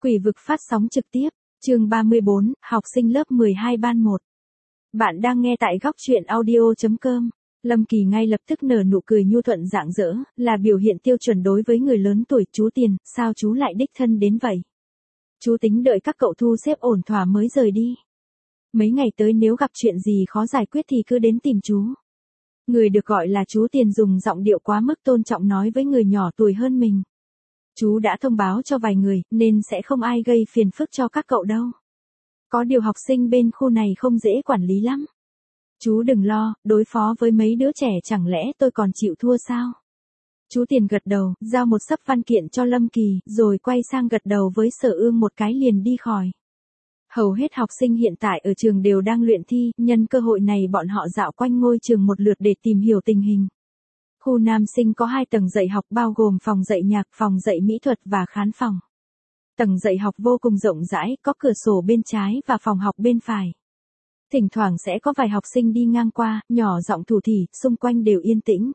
Quỷ vực phát sóng trực tiếp, chương 34, học sinh lớp 12 ban 1. Bạn đang nghe tại góc truyện audio.com. Lâm Kỳ ngay lập tức nở nụ cười nhu thuận rạng rỡ, là biểu hiện tiêu chuẩn đối với người lớn tuổi. Chú Tiền, sao chú lại đích thân đến vậy? Chú tính đợi các cậu thu xếp ổn thỏa mới rời đi. Mấy ngày tới nếu gặp chuyện gì khó giải quyết thì cứ đến tìm chú. Người được gọi là chú Tiền dùng giọng điệu quá mức tôn trọng nói với người nhỏ tuổi hơn mình. Chú đã thông báo cho vài người, nên sẽ không ai gây phiền phức cho các cậu đâu. Có điều học sinh bên khu này không dễ quản lý lắm. Chú đừng lo, đối phó với mấy đứa trẻ chẳng lẽ tôi còn chịu thua sao? Chú Tiền gật đầu, giao một xấp văn kiện cho Lâm Kỳ, rồi quay sang gật đầu với Sở Ương một cái liền đi khỏi. Hầu hết học sinh hiện tại ở trường đều đang luyện thi, nhân cơ hội này bọn họ dạo quanh ngôi trường một lượt để tìm hiểu tình hình. Khu nam sinh có 2 tầng dạy học bao gồm phòng dạy nhạc, phòng dạy mỹ thuật và khán phòng. Tầng dạy học vô cùng rộng rãi, có cửa sổ bên trái và phòng học bên phải. Thỉnh thoảng sẽ có vài học sinh đi ngang qua, nhỏ giọng thủ thỉ, xung quanh đều yên tĩnh.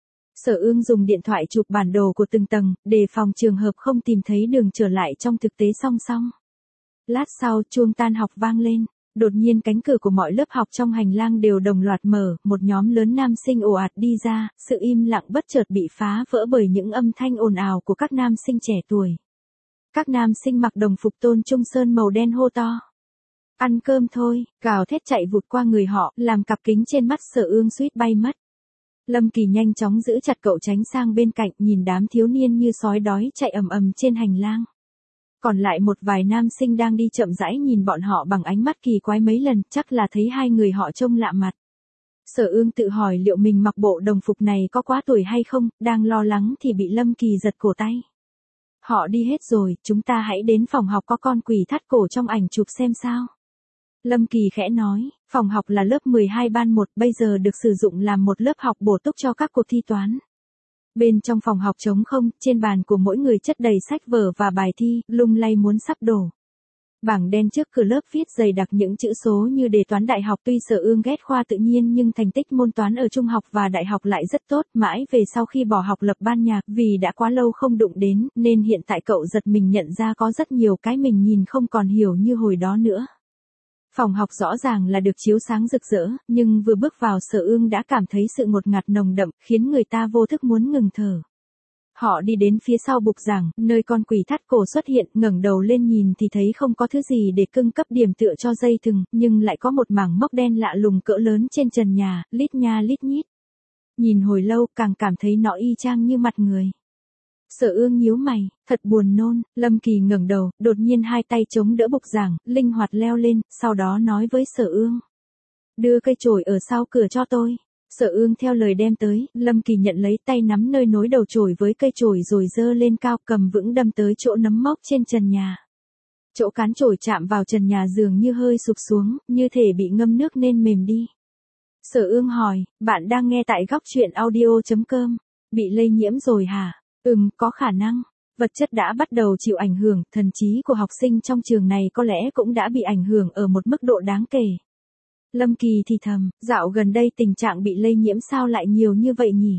Sở Ương dùng điện thoại chụp bản đồ của từng tầng, đề phòng trường hợp không tìm thấy đường trở lại trong thực tế song song. Lát sau, chuông tan học vang lên. Đột nhiên cánh cửa của mọi lớp học trong hành lang đều đồng loạt mở, một nhóm lớn nam sinh ồ ạt đi ra, sự im lặng bất chợt bị phá vỡ bởi những âm thanh ồn ào của các nam sinh trẻ tuổi. Các nam sinh mặc đồng phục Tôn Trung Sơn màu đen hô to. Ăn cơm thôi, gào thét chạy vụt qua người họ, làm cặp kính trên mắt Sở Ương suýt bay mất. Lâm Kỳ nhanh chóng giữ chặt cậu tránh sang bên cạnh, nhìn đám thiếu niên như sói đói chạy ầm ầm trên hành lang. Còn lại một vài nam sinh đang đi chậm rãi nhìn bọn họ bằng ánh mắt kỳ quái mấy lần, chắc là thấy hai người họ trông lạ mặt. Sở Ương tự hỏi liệu mình mặc bộ đồng phục này có quá tuổi hay không, đang lo lắng thì bị Lâm Kỳ giật cổ tay. Họ đi hết rồi, chúng ta hãy đến phòng học có con quỷ thắt cổ trong ảnh chụp xem sao. Lâm Kỳ khẽ nói, phòng học là lớp 12 ban 1, bây giờ được sử dụng làm một lớp học bổ túc cho các cuộc thi toán. Bên trong phòng học trống không, trên bàn của mỗi người chất đầy sách vở và bài thi, lung lay muốn sắp đổ. Bảng đen trước cửa lớp viết dày đặc những chữ số như đề toán đại học. Tuy Sở Ương ghét khoa tự nhiên nhưng thành tích môn toán ở trung học và đại học lại rất tốt, mãi về sau khi bỏ học lập ban nhạc vì đã quá lâu không đụng đến, nên hiện tại cậu giật mình nhận ra có rất nhiều cái mình nhìn không còn hiểu như hồi đó nữa. Phòng học rõ ràng là được chiếu sáng rực rỡ, nhưng vừa bước vào Sở Ương đã cảm thấy sự ngột ngạt nồng đậm, khiến người ta vô thức muốn ngừng thở. Họ đi đến phía sau bục giảng, nơi con quỷ thắt cổ xuất hiện, ngẩng đầu lên nhìn thì thấy không có thứ gì để cưng cấp điểm tựa cho dây thừng, nhưng lại có một mảng mốc đen lạ lùng cỡ lớn trên trần nhà, lít nha lít nhít. Nhìn hồi lâu càng cảm thấy nó y chang như mặt người. Sở Ương nhíu mày, thật buồn nôn. Lâm Kỳ ngẩng đầu, đột nhiên hai tay chống đỡ bục giảng, linh hoạt leo lên, sau đó nói với Sở Ương. Đưa cây chổi ở sau cửa cho tôi. Sở Ương theo lời đem tới, Lâm Kỳ nhận lấy, tay nắm nơi nối đầu chổi với cây chổi rồi giơ lên cao, cầm vững đâm tới chỗ nấm mốc trên trần nhà. Chỗ cán chổi chạm vào trần nhà dường như hơi sụp xuống, như thể bị ngâm nước nên mềm đi. Sở Ương hỏi, bạn đang nghe tại góc truyện audio.com, bị lây nhiễm rồi hả? Có khả năng. Vật chất đã bắt đầu chịu ảnh hưởng, thần trí của học sinh trong trường này có lẽ cũng đã bị ảnh hưởng ở một mức độ đáng kể. Lâm Kỳ thì thầm, dạo gần đây tình trạng bị lây nhiễm sao lại nhiều như vậy nhỉ?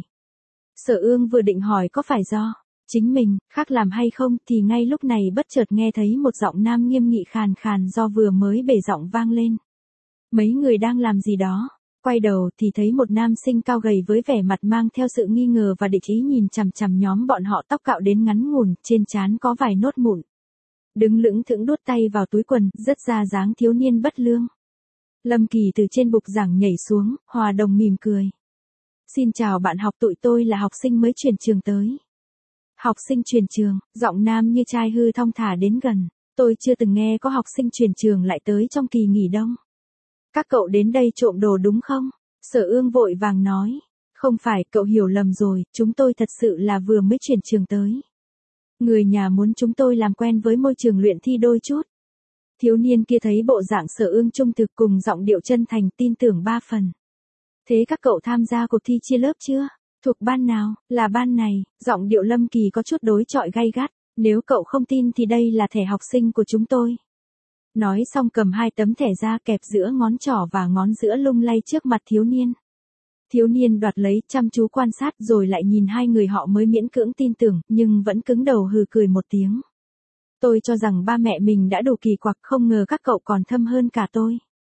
Sở Ương vừa định hỏi có phải do chính mình khác làm hay không thì ngay lúc này bất chợt nghe thấy một giọng nam nghiêm nghị khàn khàn do vừa mới bể giọng vang lên. Mấy người đang làm gì đó? Quay đầu thì thấy một nam sinh cao gầy với vẻ mặt mang theo sự nghi ngờ và địch ý nhìn chằm chằm nhóm bọn họ, tóc cạo đến ngắn ngủn, trên trán có vài nốt mụn. Đứng lững thững đút tay vào túi quần, rất ra dáng thiếu niên bất lương. Lâm Kỳ từ trên bục giảng nhảy xuống, hòa đồng mỉm cười. Xin chào bạn học, tụi tôi là học sinh mới chuyển trường tới. Học sinh chuyển trường, giọng nam như trai hư thong thả đến gần. Tôi chưa từng nghe có học sinh chuyển trường lại tới trong kỳ nghỉ đông. Các cậu đến đây trộm đồ đúng không? Sở Ương vội vàng nói. Không phải, cậu hiểu lầm rồi, chúng tôi thật sự là vừa mới chuyển trường tới. Người nhà muốn chúng tôi làm quen với môi trường luyện thi đôi chút. Thiếu niên kia thấy bộ dạng Sở Ương trung thực cùng giọng điệu chân thành, tin tưởng 3 phần. Thế các cậu tham gia cuộc thi chia lớp chưa? Thuộc ban nào? Là ban này. Giọng điệu Lâm Kỳ có chút đối chọi gay gắt. Nếu cậu không tin thì đây là thẻ học sinh của chúng tôi. Nói xong cầm 2 tấm thẻ ra, kẹp giữa ngón trỏ và ngón giữa lung lay trước mặt thiếu niên. Thiếu niên đoạt lấy, chăm chú quan sát rồi lại nhìn hai người họ mới miễn cưỡng tin tưởng, nhưng vẫn cứng đầu hừ cười một tiếng. Tôi cho rằng ba mẹ mình đã đủ kỳ quặc, không ngờ các cậu còn thâm hơn cả tôi.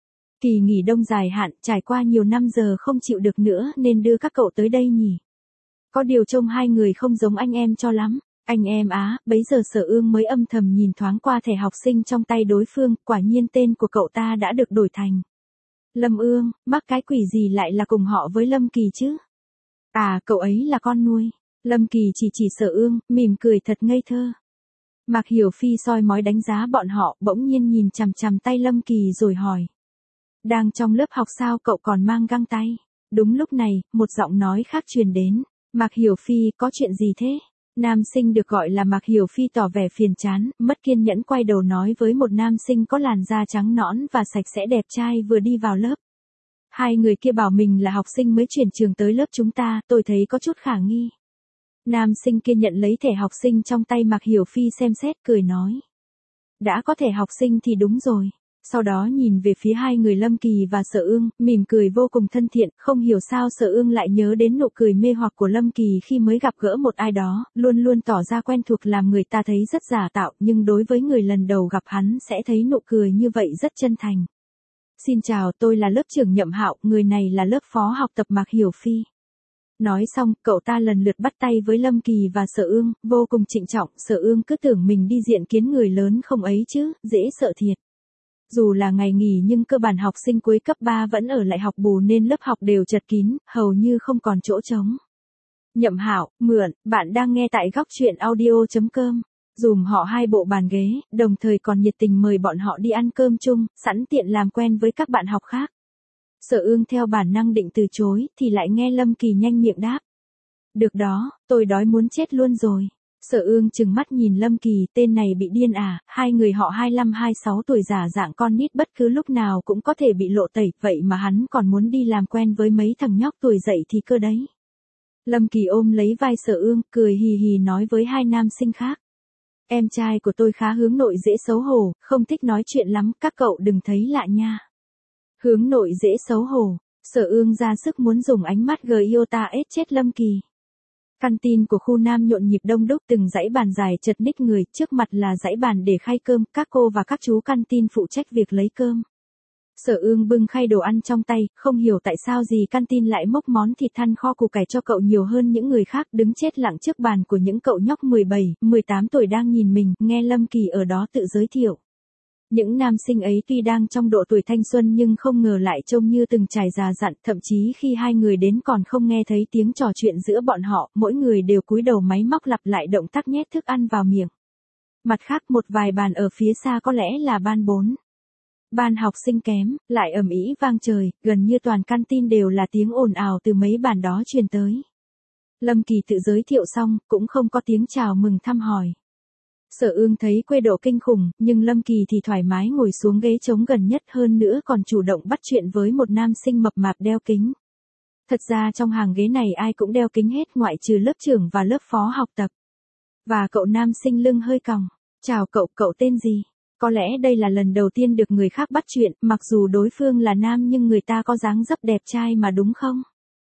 Kỳ nghỉ đông dài hạn, trải qua nhiều năm giờ không chịu được nữa nên đưa các cậu tới đây nhỉ. Có điều trông hai người không giống anh em cho lắm. Anh em á, bấy giờ Sở Ương mới âm thầm nhìn thoáng qua thẻ học sinh trong tay đối phương, quả nhiên tên của cậu ta đã được đổi thành Lâm Ương, mắc cái quỷ gì lại là cùng họ với Lâm Kỳ chứ? À, cậu ấy là con nuôi. Lâm Kỳ chỉ Sở Ương, mỉm cười thật ngây thơ. Mạc Hiểu Phi soi mói đánh giá bọn họ, bỗng nhiên nhìn chằm chằm tay Lâm Kỳ rồi hỏi. Đang trong lớp học sao cậu còn mang găng tay? Đúng lúc này, một giọng nói khác truyền đến. Mạc Hiểu Phi, có chuyện gì thế? Nam sinh được gọi là Mạc Hiểu Phi tỏ vẻ phiền chán, mất kiên nhẫn quay đầu nói với một nam sinh có làn da trắng nõn và sạch sẽ đẹp trai vừa đi vào lớp. Hai người kia bảo mình là học sinh mới chuyển trường tới lớp chúng ta, tôi thấy có chút khả nghi. Nam sinh kia nhận lấy thẻ học sinh trong tay Mạc Hiểu Phi xem xét cười nói. Đã có thẻ học sinh thì đúng rồi. Sau đó nhìn về phía hai người Lâm Kỳ và Sở Ương, mỉm cười vô cùng thân thiện, không hiểu sao Sở Ương lại nhớ đến nụ cười mê hoặc của Lâm Kỳ khi mới gặp gỡ một ai đó, luôn luôn tỏ ra quen thuộc làm người ta thấy rất giả tạo, nhưng đối với người lần đầu gặp hắn sẽ thấy nụ cười như vậy rất chân thành. Xin chào, tôi là lớp trưởng Nhậm Hạo, người này là lớp phó học tập Mạc Hiểu Phi. Nói xong, cậu ta lần lượt bắt tay với Lâm Kỳ và Sở Ương, vô cùng trịnh trọng, Sở Ương cứ tưởng mình đi diện kiến người lớn không ấy chứ, dễ sợ thiệt. Dù là ngày nghỉ nhưng cơ bản học sinh cuối cấp 3 vẫn ở lại học bù nên lớp học đều chật kín, hầu như không còn chỗ trống. Nhậm Hạo, mượn, bạn đang nghe tại góc truyện audio.com. Dùm họ 2 bộ bàn ghế, đồng thời còn nhiệt tình mời bọn họ đi ăn cơm chung, sẵn tiện làm quen với các bạn học khác. Sở Ương theo bản năng định từ chối, thì lại nghe Lâm Kỳ nhanh miệng đáp. Được đó, tôi đói muốn chết luôn rồi. Sở Ương trừng mắt nhìn Lâm Kỳ, tên này bị điên à, hai người họ 25-26 tuổi giả dạng con nít bất cứ lúc nào cũng có thể bị lộ tẩy, vậy mà hắn còn muốn đi làm quen với mấy thằng nhóc tuổi dậy thì cơ đấy. Lâm Kỳ ôm lấy vai Sở Ương, cười hì hì nói với hai nam sinh khác. Em trai của tôi khá hướng nội dễ xấu hổ, không thích nói chuyện lắm, các cậu đừng thấy lạ nha. Hướng nội dễ xấu hổ, Sở Ương ra sức muốn dùng ánh mắt Giota ết chết Lâm Kỳ. Căn tin của khu Nam nhộn nhịp đông đúc, từng dãy bàn dài chật ních người, trước mặt là dãy bàn để khay cơm, các cô và các chú căn tin phụ trách việc lấy cơm. Sở Ương bưng khay đồ ăn trong tay, không hiểu tại sao gì căn tin lại mốc món thịt than kho củ cải cho cậu nhiều hơn những người khác, đứng chết lặng trước bàn của những cậu nhóc 17-18 tuổi đang nhìn mình, nghe Lâm Kỳ ở đó tự giới thiệu. Những nam sinh ấy tuy đang trong độ tuổi thanh xuân nhưng không ngờ lại trông như từng trải già dặn, thậm chí khi hai người đến còn không nghe thấy tiếng trò chuyện giữa bọn họ, mỗi người đều cúi đầu máy móc lặp lại động tác nhét thức ăn vào miệng. Mặt khác một vài bàn ở phía xa có lẽ là ban 4. Ban học sinh kém, lại ầm ĩ vang trời, gần như toàn căn tin đều là tiếng ồn ào từ mấy bàn đó truyền tới. Lâm Kỳ tự giới thiệu xong, cũng không có tiếng chào mừng thăm hỏi. Sở Ương thấy quê độ kinh khủng, nhưng Lâm Kỳ thì thoải mái ngồi xuống ghế trống gần nhất, hơn nữa còn chủ động bắt chuyện với một nam sinh mập mạp đeo kính. Thật ra trong hàng ghế này ai cũng đeo kính hết ngoại trừ lớp trưởng và lớp phó học tập. Và cậu nam sinh lưng hơi còng. Chào cậu, cậu tên gì? Có lẽ đây là lần đầu tiên được người khác bắt chuyện, mặc dù đối phương là nam nhưng người ta có dáng dấp đẹp trai mà đúng không?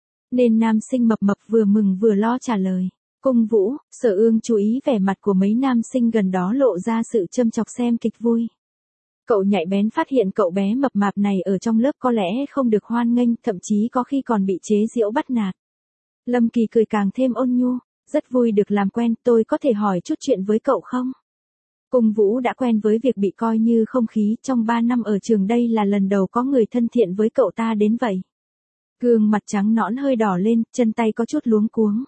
Nên nam sinh mập mập vừa mừng vừa lo trả lời. Cung Vũ. Sở Ương chú ý vẻ mặt của mấy nam sinh gần đó lộ ra sự châm chọc xem kịch vui. Cậu nhạy bén phát hiện cậu bé mập mạp này ở trong lớp có lẽ không được hoan nghênh, thậm chí có khi còn bị chế giễu bắt nạt. Lâm Kỳ cười càng thêm ôn nhu, rất vui được làm quen, tôi có thể hỏi chút chuyện với cậu không? Cung Vũ đã quen với việc bị coi như không khí, trong 3 năm ở trường đây là lần đầu có người thân thiện với cậu ta đến vậy. Gương mặt trắng nõn hơi đỏ lên, chân tay có chút luống cuống.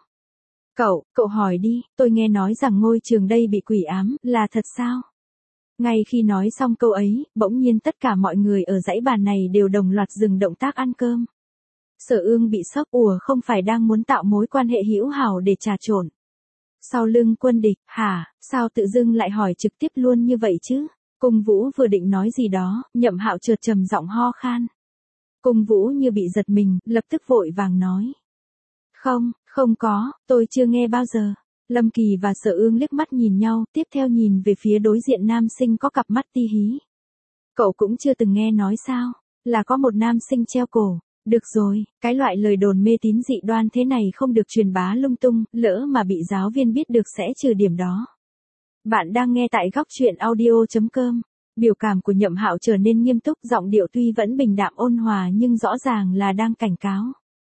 Cậu hỏi đi, tôi nghe nói rằng ngôi trường đây bị quỷ ám, là thật sao? Ngay khi nói xong câu ấy, bỗng nhiên tất cả mọi người ở dãy bàn này đều đồng loạt dừng động tác ăn cơm. Sở Ương bị sốc, không phải đang muốn tạo mối quan hệ hữu hảo để trà trộn. Sau lưng quân địch, hả, sao tự dưng lại hỏi trực tiếp luôn như vậy chứ? Cung Vũ vừa định nói gì đó, Nhậm Hạo chợt trầm giọng ho khan. Cung Vũ như bị giật mình, lập tức vội vàng nói. Không có, tôi chưa nghe bao giờ. Lâm Kỳ và Sở Ương liếc mắt nhìn nhau, tiếp theo nhìn về phía đối diện nam sinh có cặp mắt ti hí. Cậu cũng chưa từng nghe nói sao, là có một nam sinh treo cổ. Được rồi, cái loại lời đồn mê tín dị đoan thế này không được truyền bá lung tung, lỡ mà bị giáo viên biết được sẽ trừ điểm đó. Bạn đang nghe tại góc chuyện audio.com. Biểu cảm của Nhậm Hạo trở nên nghiêm túc, giọng điệu tuy vẫn bình đạm ôn hòa nhưng rõ ràng là đang cảnh cáo.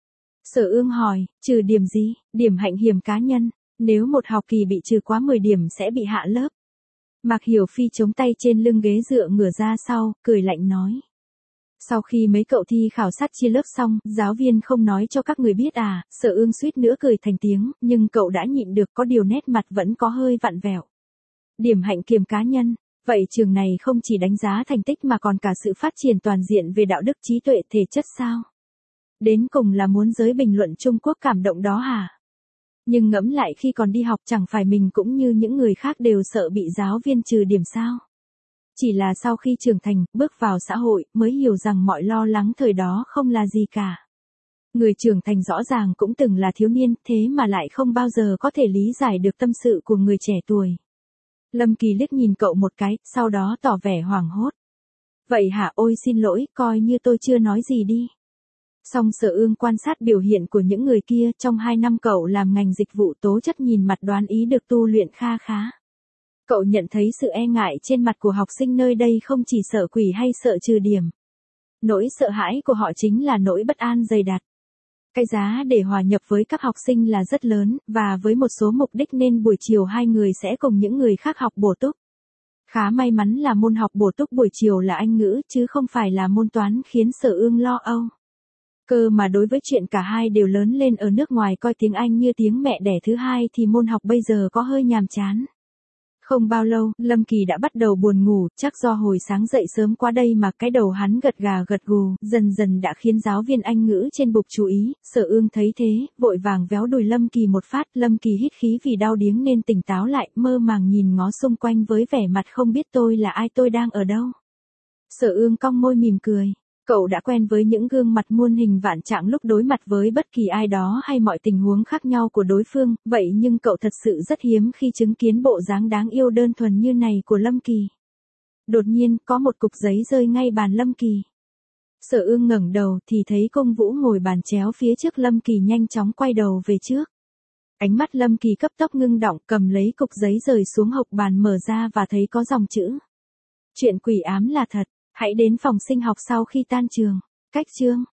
Sở Ương hỏi, trừ điểm gì? Điểm hạnh hiểm cá nhân. Nếu một học kỳ bị trừ quá 10 điểm sẽ bị hạ lớp. Mạc Hiểu Phi chống tay trên lưng ghế dựa ngửa ra sau, cười lạnh nói. Sau khi mấy cậu thi khảo sát chia lớp xong, giáo viên không nói cho các người biết à? Sở Ương suýt nữa cười thành tiếng, nhưng cậu đã nhịn được, có điều nét mặt vẫn có hơi vặn vẹo. Điểm hạnh kiểm cá nhân. Vậy trường này không chỉ đánh giá thành tích mà còn cả sự phát triển toàn diện về đạo đức trí tuệ thể chất sao? Đến cùng là muốn giới bình luận Trung Quốc cảm động đó hả? Nhưng ngẫm lại khi còn đi học chẳng phải mình cũng như những người khác đều sợ bị giáo viên trừ điểm sao? Chỉ là sau khi trưởng thành, bước vào xã hội, mới hiểu rằng mọi lo lắng thời đó không là gì cả. Người trưởng thành rõ ràng cũng từng là thiếu niên, thế mà lại không bao giờ có thể lý giải được tâm sự của người trẻ tuổi. Lâm Kỳ liếc nhìn cậu một cái, sau đó tỏ vẻ hoảng hốt. Vậy hả, ôi xin lỗi, coi như tôi chưa nói gì đi. Song Sở Ương quan sát biểu hiện của những người kia, trong 2 năm cậu làm ngành dịch vụ tố chất nhìn mặt đoán ý được tu luyện kha khá. Cậu nhận thấy sự e ngại trên mặt của học sinh nơi đây không chỉ sợ quỷ hay sợ trừ điểm. Nỗi sợ hãi của họ chính là nỗi bất an dày đặc. Cái giá để hòa nhập với các học sinh là rất lớn, và với một số mục đích nên buổi chiều hai người sẽ cùng những người khác học bổ túc. Khá may mắn là môn học bổ túc buổi chiều là Anh ngữ chứ không phải là môn toán khiến Sở Ương lo âu. Cơ mà đối với chuyện cả hai đều lớn lên ở nước ngoài coi tiếng Anh như tiếng mẹ đẻ thứ hai thì môn học bây giờ có hơi nhàm chán. Không bao lâu, Lâm Kỳ đã bắt đầu buồn ngủ, chắc do hồi sáng dậy sớm quá đây mà cái đầu hắn gật gà gật gù, dần dần đã khiến giáo viên Anh ngữ trên bục chú ý. Sở Ương thấy thế, vội vàng véo đùi Lâm Kỳ một phát, Lâm Kỳ hít khí vì đau điếng nên tỉnh táo lại, mơ màng nhìn ngó xung quanh với vẻ mặt không biết tôi là ai, tôi đang ở đâu. Sở Ương cong môi mỉm cười. Cậu đã quen với những gương mặt muôn hình vạn trạng lúc đối mặt với bất kỳ ai đó hay mọi tình huống khác nhau của đối phương, vậy nhưng cậu thật sự rất hiếm khi chứng kiến bộ dáng đáng yêu đơn thuần như này của Lâm Kỳ. Đột nhiên, có một cục giấy rơi ngay bàn Lâm Kỳ. Sở Ương ngẩng đầu thì thấy Cung Vũ ngồi bàn chéo phía trước Lâm Kỳ nhanh chóng quay đầu về trước. Ánh mắt Lâm Kỳ cấp tốc ngưng đọng, cầm lấy cục giấy rời xuống hộc bàn mở ra và thấy có dòng chữ. Chuyện quỷ ám là thật. Hãy đến phòng sinh học sau khi tan trường. Cách chương.